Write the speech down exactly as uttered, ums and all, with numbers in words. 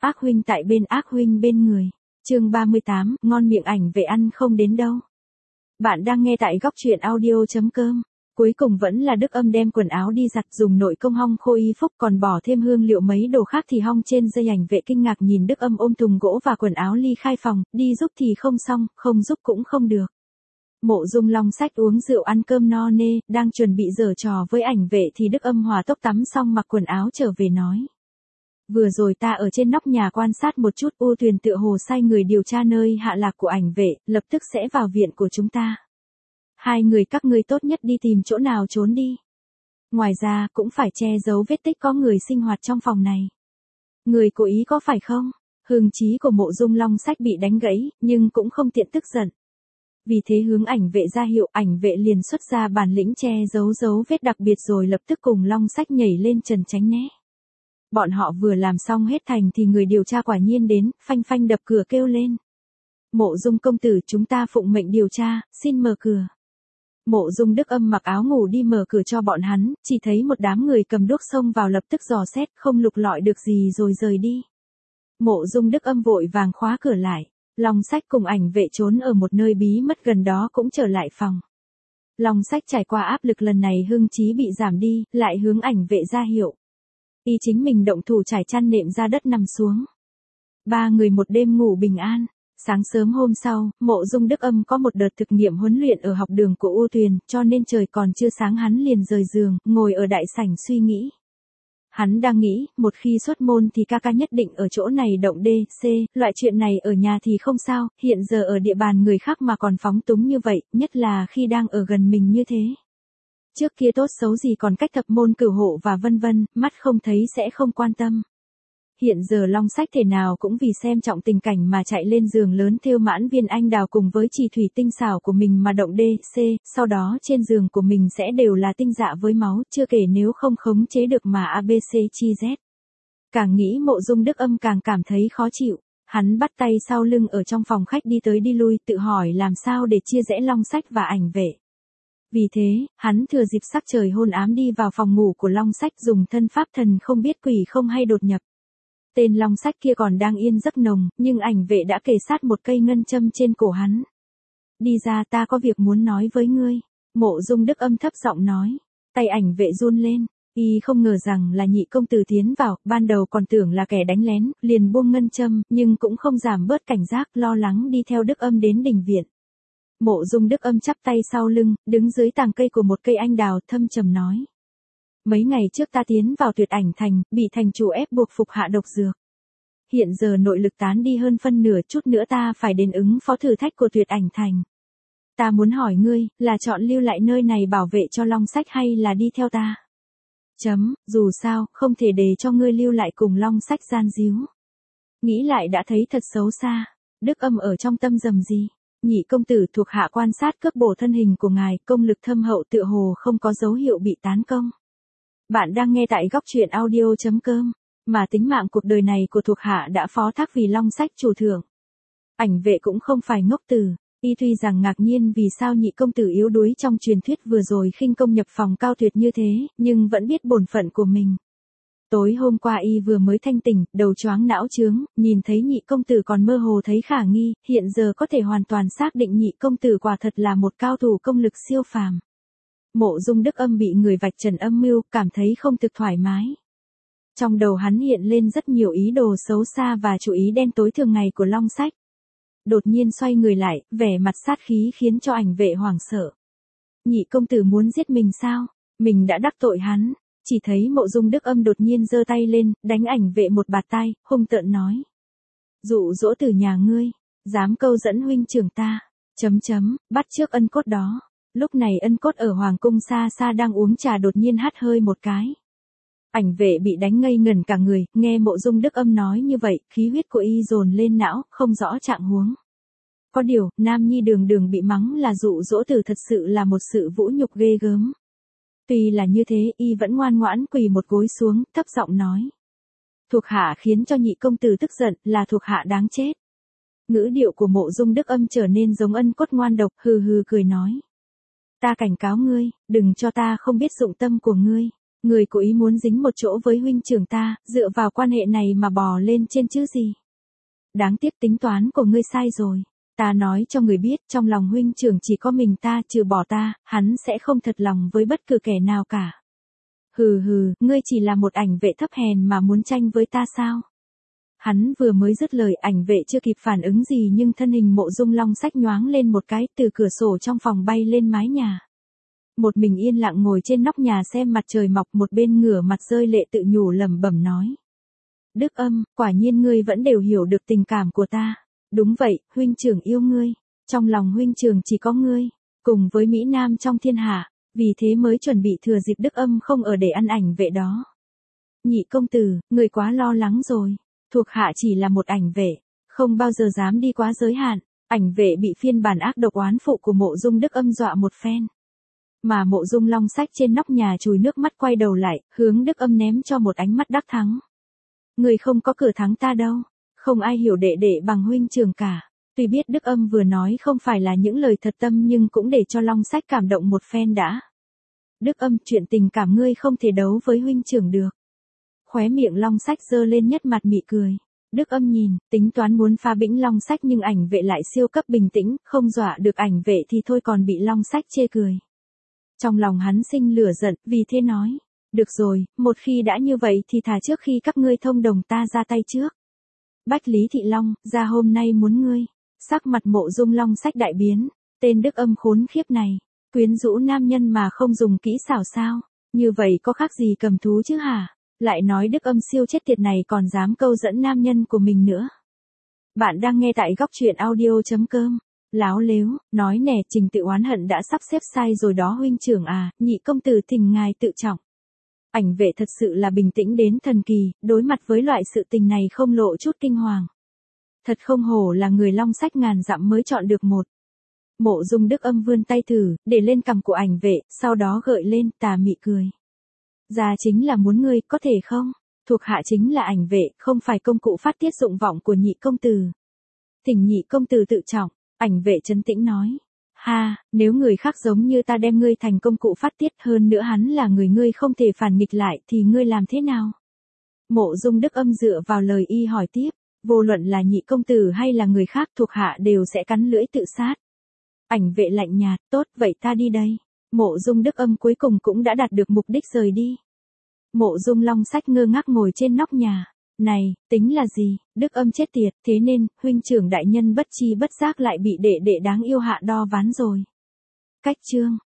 ác huynh tại bên ác huynh bên người. Chương ba mươi tám, ngon miệng ảnh vệ ăn không đến đâu. Bạn đang nghe tại góc truyện audio chấm com. Cuối cùng vẫn là Đức Âm đem quần áo đi giặt, dùng nội công hong khô y phục, còn bỏ thêm hương liệu mấy đồ khác thì hong trên dây. Ảnh vệ kinh ngạc nhìn Đức Âm ôm thùng gỗ và quần áo ly khai phòng, đi giúp thì không xong, không giúp cũng không được. Mộ Dung Long xách uống rượu ăn cơm no nê, đang chuẩn bị giở trò với ảnh vệ thì Đức Âm hòa tốc tắm xong mặc quần áo trở về nói. Vừa rồi ta ở trên nóc nhà quan sát một chút, U Tuyền tựa hồ sai người điều tra nơi hạ lạc của ảnh vệ, lập tức sẽ vào viện của chúng ta. Hai người các ngươi tốt nhất đi tìm chỗ nào trốn đi. Ngoài ra cũng phải che giấu vết tích có người sinh hoạt trong phòng này. Người cố ý có phải không? Hương chí của Mộ Dung Long xách bị đánh gãy, nhưng cũng không tiện tức giận. Vì thế hướng ảnh vệ ra hiệu, ảnh vệ liền xuất ra bản lĩnh che giấu dấu vết đặc biệt rồi lập tức cùng Long xách nhảy lên trần tránh né. Bọn họ vừa làm xong hết thành thì người điều tra quả nhiên đến, phanh phanh đập cửa kêu lên. Mộ Dung công tử, chúng ta phụng mệnh điều tra, xin mở cửa. Mộ Dung Đức Âm mặc áo ngủ đi mở cửa cho bọn hắn, chỉ thấy một đám người cầm đuốc xông vào lập tức dò xét, không lục lọi được gì rồi rời đi. Mộ Dung Đức Âm vội vàng khóa cửa lại. Long xách cùng ảnh vệ trốn ở một nơi bí mất gần đó cũng trở lại phòng. Long xách trải qua áp lực lần này hưng trí bị giảm đi, lại hướng ảnh vệ ra hiệu. Y chính mình động thủ trải chăn nệm ra đất nằm xuống. Ba người một đêm ngủ bình an. Sáng sớm hôm sau, Mộ Dung Đức Âm có một đợt thực nghiệm huấn luyện ở học đường của U Tuyền, cho nên trời còn chưa sáng hắn liền rời giường, ngồi ở đại sảnh suy nghĩ. Hắn đang nghĩ, một khi xuất môn thì ca ca nhất định ở chỗ này động D, C, loại chuyện này ở nhà thì không sao, hiện giờ ở địa bàn người khác mà còn phóng túng như vậy, nhất là khi đang ở gần mình như thế. Trước kia tốt xấu gì còn cách thập môn cửu hộ và vân vân, mắt không thấy sẽ không quan tâm. Hiện giờ Long xách thể nào cũng vì xem trọng tình cảnh mà chạy lên giường lớn thêu mãn viên anh đào cùng với chỉ thủy tinh xảo của mình mà động D, C, sau đó trên giường của mình sẽ đều là tinh dạ với máu, chưa kể nếu không khống chế được mà a bê xê chi Z. Càng nghĩ Mộ Dung Đức Âm càng cảm thấy khó chịu, hắn bắt tay sau lưng ở trong phòng khách đi tới đi lui tự hỏi làm sao để chia rẽ Long xách và ảnh vệ. Vì thế, hắn thừa dịp sắc trời hôn ám đi vào phòng ngủ của Long xách dùng thân pháp thần không biết quỷ không hay đột nhập. Tên Long xách kia còn đang yên giấc nồng, nhưng ảnh vệ đã kề sát một cây ngân châm trên cổ hắn. Đi ra, ta có việc muốn nói với ngươi. Mộ Dung Đức Âm thấp giọng nói. Tay ảnh vệ run lên. Y không ngờ rằng là Nhị công tử tiến vào, ban đầu còn tưởng là kẻ đánh lén, liền buông ngân châm, nhưng cũng không giảm bớt cảnh giác, lo lắng đi theo Đức Âm đến đình viện. Mộ Dung Đức Âm chắp tay sau lưng, đứng dưới tàng cây của một cây anh đào, thâm trầm nói. Mấy ngày trước ta tiến vào Tuyệt Ảnh Thành, bị thành chủ ép buộc phục hạ độc dược. Hiện giờ nội lực tán đi hơn phân nửa, chút nữa ta phải đến ứng phó thử thách của Tuyệt Ảnh Thành. Ta muốn hỏi ngươi, là chọn lưu lại nơi này bảo vệ cho Long xách hay là đi theo ta? Chấm, dù sao, không thể để cho ngươi lưu lại cùng Long xách gian díu. Nghĩ lại đã thấy thật xấu xa. Đức Âm ở trong tâm rầm gì? Nhị công tử thuộc hạ quan sát cước bổ thân hình của ngài, công lực thâm hậu tựa hồ không có dấu hiệu bị tán công. Bạn đang nghe tại góc truyện audio chấm com, mà tính mạng cuộc đời này của thuộc hạ đã phó thác vì Long xách chủ thượng. Ảnh vệ cũng không phải ngốc tử, y tuy rằng ngạc nhiên vì sao nhị công tử yếu đuối trong truyền thuyết vừa rồi khinh công nhập phòng cao tuyệt như thế, nhưng vẫn biết bổn phận của mình. Tối hôm qua y vừa mới thanh tỉnh, đầu choáng não chướng, nhìn thấy nhị công tử còn mơ hồ thấy khả nghi, hiện giờ có thể hoàn toàn xác định nhị công tử quả thật là một cao thủ công lực siêu phàm. Mộ Dung Đức Âm bị người vạch trần âm mưu, cảm thấy không thực thoải mái. Trong đầu hắn hiện lên rất nhiều ý đồ xấu xa và chủ ý đen tối thường ngày của Long xách. Đột nhiên xoay người lại, vẻ mặt sát khí khiến cho ảnh vệ hoảng sợ. Nhị công tử muốn giết mình sao? Mình đã đắc tội hắn. Chỉ thấy Mộ Dung Đức Âm đột nhiên giơ tay lên, đánh ảnh vệ một bạt tay, hung tợn nói. Dụ dỗ từ nhà ngươi, dám câu dẫn huynh trưởng ta, chấm chấm, bắt trước ân cốt đó. Lúc này ân cốt ở hoàng cung xa xa đang uống trà đột nhiên hắt hơi một cái. Ảnh vệ bị đánh ngây ngẩn cả người, nghe Mộ Dung Đức Âm nói như vậy, khí huyết của y dồn lên não, không rõ trạng huống. Có điều, Nam Nhi đường đường bị mắng là dụ dỗ tử thật sự là một sự vũ nhục ghê gớm. Tuy là như thế, y vẫn ngoan ngoãn quỳ một gối xuống, thấp giọng nói. Thuộc hạ khiến cho nhị công tử tức giận, là thuộc hạ đáng chết. Ngữ điệu của Mộ Dung Đức Âm trở nên giống ân cốt ngoan độc, hừ hừ cười nói. Ta cảnh cáo ngươi, đừng cho ta không biết dụng tâm của ngươi. Người cố ý muốn dính một chỗ với huynh trưởng ta, dựa vào quan hệ này mà bò lên trên chứ gì. Đáng tiếc tính toán của ngươi sai rồi. Ta nói cho người biết, trong lòng huynh trưởng chỉ có mình ta, trừ bỏ ta, hắn sẽ không thật lòng với bất cứ kẻ nào cả. Hừ hừ, ngươi chỉ là một ảnh vệ thấp hèn mà muốn tranh với ta sao? Hắn vừa mới dứt lời, ảnh vệ chưa kịp phản ứng gì nhưng thân hình Mộ Dung Long Sách nhoáng lên một cái, từ cửa sổ trong phòng bay lên mái nhà. Một mình yên lặng ngồi trên nóc nhà xem mặt trời mọc, một bên ngửa mặt rơi lệ tự nhủ lẩm bẩm nói. Đức Âm, quả nhiên ngươi vẫn đều hiểu được tình cảm của ta. Đúng vậy, huynh trưởng yêu ngươi. Trong lòng huynh trưởng chỉ có ngươi, cùng với Mỹ Nam trong thiên hạ, vì thế mới chuẩn bị thừa dịp Đức Âm không ở để ăn ảnh vệ đó. Nhị công tử, ngươi quá lo lắng rồi. Thuộc hạ chỉ là một ảnh vệ, không bao giờ dám đi quá giới hạn. Ảnh vệ bị phiên bản ác độc oán phụ của Mộ Dung Đức Âm dọa một phen. Mà Mộ Dung Long Sách trên nóc nhà chùi nước mắt quay đầu lại, hướng Đức Âm ném cho một ánh mắt đắc thắng. Người không có cửa thắng ta đâu, không ai hiểu đệ đệ bằng huynh trưởng cả. Tuy biết Đức Âm vừa nói không phải là những lời thật tâm nhưng cũng để cho Long Sách cảm động một phen đã. Đức Âm, chuyện tình cảm ngươi không thể đấu với huynh trưởng được. Khóe miệng Long Sách giơ lên nhất mặt mị cười. Đức Âm nhìn, tính toán muốn phá bĩnh Long Sách nhưng ảnh vệ lại siêu cấp bình tĩnh, không dọa được ảnh vệ thì thôi còn bị Long Sách chê cười. Trong lòng hắn sinh lửa giận, vì thế nói. Được rồi, một khi đã như vậy thì thà trước khi các ngươi thông đồng ta ra tay trước. Bách Lý Thị Long, ra hôm nay muốn ngươi. Sắc mặt Mộ Dung Long Sách đại biến. Tên Đức Âm khốn khiếp này. Quyến rũ nam nhân mà không dùng kỹ xảo sao. Như vậy có khác gì cầm thú chứ hả? Lại nói Đức Âm siêu chết tiệt này còn dám câu dẫn nam nhân của mình nữa. Bạn đang nghe tại góc truyện audio chấm com. Láo lếu, nói nè, Trình Tự oán hận đã sắp xếp sai rồi đó huynh trưởng à, nhị công tử thỉnh ngài tự trọng. Ảnh vệ thật sự là bình tĩnh đến thần kỳ, đối mặt với loại sự tình này không lộ chút kinh hoàng. Thật không hổ là người Long Sách ngàn dặm mới chọn được một. Mộ Dung Đức Âm vươn tay thử, để lên cằm của ảnh vệ, sau đó gợi lên, tà mị cười. Ra chính là muốn ngươi, có thể không? Thuộc hạ chính là ảnh vệ, không phải công cụ phát tiết dụng vọng của nhị công tử. Thỉnh nhị công tử tự trọng, ảnh vệ trấn tĩnh nói. Ha, nếu người khác giống như ta đem ngươi thành công cụ phát tiết, hơn nữa hắn là người ngươi không thể phản nghịch lại thì ngươi làm thế nào? Mộ Dung Đức Âm dựa vào lời y hỏi tiếp, vô luận là nhị công tử hay là người khác thuộc hạ đều sẽ cắn lưỡi tự sát. Ảnh vệ lạnh nhạt, tốt vậy ta đi đây. Mộ Dung Đức Âm cuối cùng cũng đã đạt được mục đích rời đi. Mộ Dung Long Sách ngơ ngác ngồi trên nóc nhà. Này, tính là gì, Đức Âm chết tiệt, thế nên, huynh trưởng đại nhân bất chi bất giác lại bị đệ đệ đáng yêu hạ đo ván rồi. Cách chương.